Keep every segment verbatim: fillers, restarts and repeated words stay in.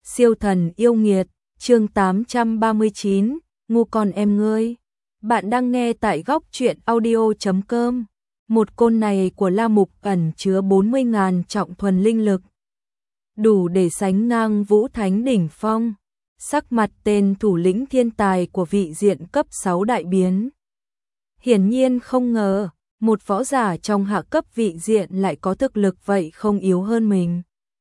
Siêu thần yêu nghiệt, chương tám trăm ba mươi chín, ngu con em ngươi. Bạn đang nghe tại góc truyện audio chấm com. Một côn này của La Mục ẩn chứa bốn mươi ngàn trọng thuần linh lực, đủ để sánh ngang Vũ Thánh đỉnh phong. Sắc mặt tên thủ lĩnh thiên tài của vị diện cấp sáu đại biến. Hiển nhiên không ngờ, một võ giả trong hạ cấp vị diện lại có thực lực vậy không yếu hơn mình.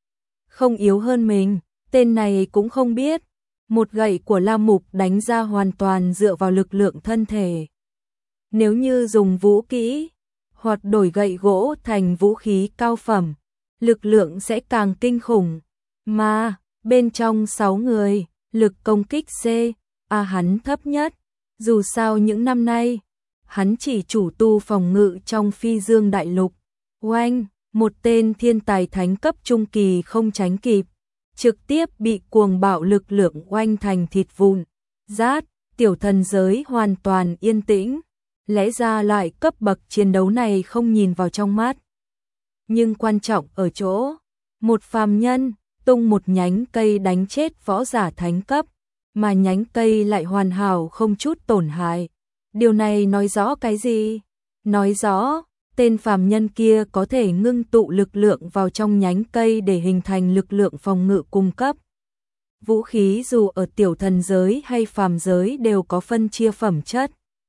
Không yếu hơn mình, tên này cũng không biết. Một gậy của La Mục đánh ra hoàn toàn dựa vào lực lượng thân thể. Nếu như dùng vũ kỹ, hoặc đổi gậy gỗ thành vũ khí cao phẩm, lực lượng sẽ càng kinh khủng. Mà, bên trong sáu người, lực công kích C, A hắn thấp nhất. Dù sao những năm nay, hắn chỉ chủ tu phòng ngự trong phi dương đại lục. Oanh, một tên thiên tài thánh cấp trung kỳ không tránh kịp, trực tiếp bị cuồng bạo lực lượng oanh thành thịt vụn. Rát, tiểu thần giới hoàn toàn yên tĩnh. Lẽ ra loại cấp bậc chiến đấu này không nhìn vào trong mắt. Nhưng quan trọng ở chỗ, một phàm nhân tung một nhánh cây đánh chết võ giả thánh cấp, mà nhánh cây lại hoàn hảo không chút tổn hại. Điều này nói rõ cái gì? Nói rõ, tên phàm nhân kia có thể ngưng tụ lực lượng vào trong nhánh cây để hình thành lực lượng phòng ngự cung cấp. Vũ khí dù ở tiểu thần giới hay phàm giới đều có phân chia phẩm chất.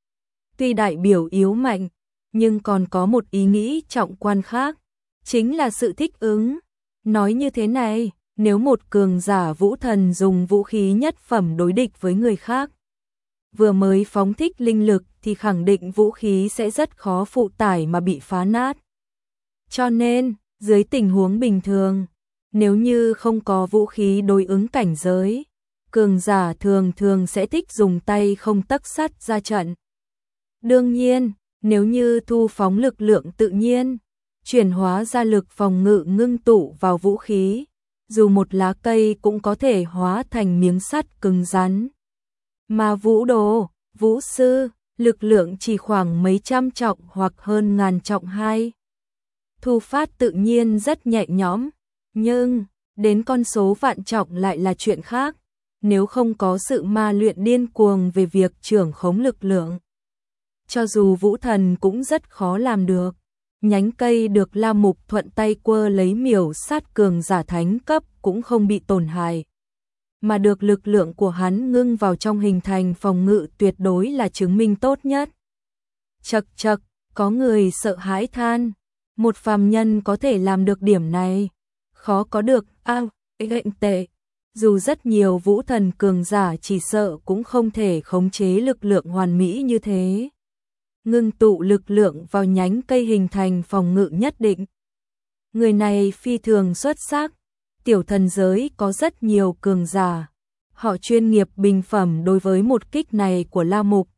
Tuy đại biểu yếu mạnh, nhưng còn có một ý nghĩ trọng quan khác, chính là sự thích ứng. Nói như thế này, nếu một cường giả vũ thần dùng vũ khí nhất phẩm đối địch với người khác, vừa mới phóng thích linh lực thì khẳng định vũ khí sẽ rất khó phụ tải mà bị phá nát. Cho nên, dưới tình huống bình thường, nếu như không có vũ khí đối ứng cảnh giới, cường giả thường thường sẽ thích dùng tay không tấc sắt ra trận. Đương nhiên, nếu như thu phóng lực lượng tự nhiên, chuyển hóa ra lực phòng ngự ngưng tụ vào vũ khí, dù một lá cây cũng có thể hóa thành miếng sắt cứng rắn. Mà vũ đồ, vũ sư, lực lượng chỉ khoảng mấy trăm trọng hoặc hơn ngàn trọng hai. Thu phát tự nhiên rất nhẹ nhõm, nhưng đến con số vạn trọng lại là chuyện khác. Nếu không có sự ma luyện điên cuồng về việc trưởng khống lực lượng, cho dù vũ thần cũng rất khó làm được. Nhánh cây được La Mục thuận tay quơ lấy miểu sát cường giả thánh cấp cũng không bị tổn hại, mà được lực lượng của hắn ngưng vào trong hình thành phòng ngự tuyệt đối là chứng minh tốt nhất. Chậc chậc, có người sợ hãi than, một phàm nhân có thể làm được điểm này, khó có được. A, gệnh tệ. Dù rất nhiều vũ thần cường giả chỉ sợ cũng không thể khống chế lực lượng hoàn mỹ như thế. Ngưng tụ lực lượng vào nhánh cây hình thành phòng ngự nhất định. Người này phi thường xuất sắc. Tiểu thần giới có rất nhiều cường giả, họ chuyên nghiệp bình phẩm đối với một kích này của La Mục.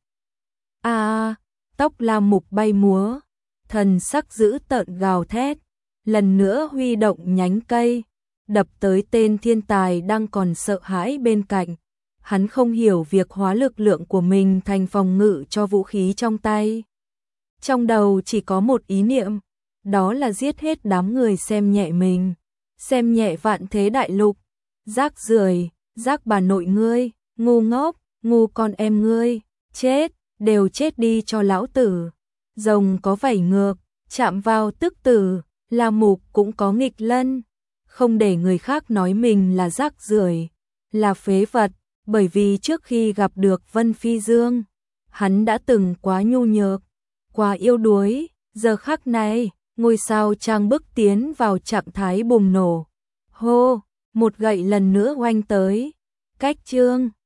A, à, tóc La Mục bay múa, thần sắc dữ tợn gào thét, lần nữa huy động nhánh cây, đập tới tên thiên tài đang còn sợ hãi bên cạnh. Hắn không hiểu việc hóa lực lượng của mình thành phòng ngự cho vũ khí trong tay. Trong đầu chỉ có một ý niệm, đó là giết hết đám người xem nhẹ mình, xem nhẹ vạn thế đại lục. Rác rưởi, rác bà nội ngươi, ngu ngốc, ngu con em ngươi, chết, đều chết đi cho lão tử. Rồng có vảy ngược, chạm vào tức tử. La Mục cũng có nghịch lân, không để người khác nói mình là rác rưởi, là phế vật. Bởi vì trước khi gặp được Vân Phi Dương, hắn đã từng quá nhu nhược, quá yếu đuối. Giờ khắc này, ngôi sao trang bức tiến vào trạng thái bùng nổ. Hô, một gậy lần nữa oanh tới. Cách chương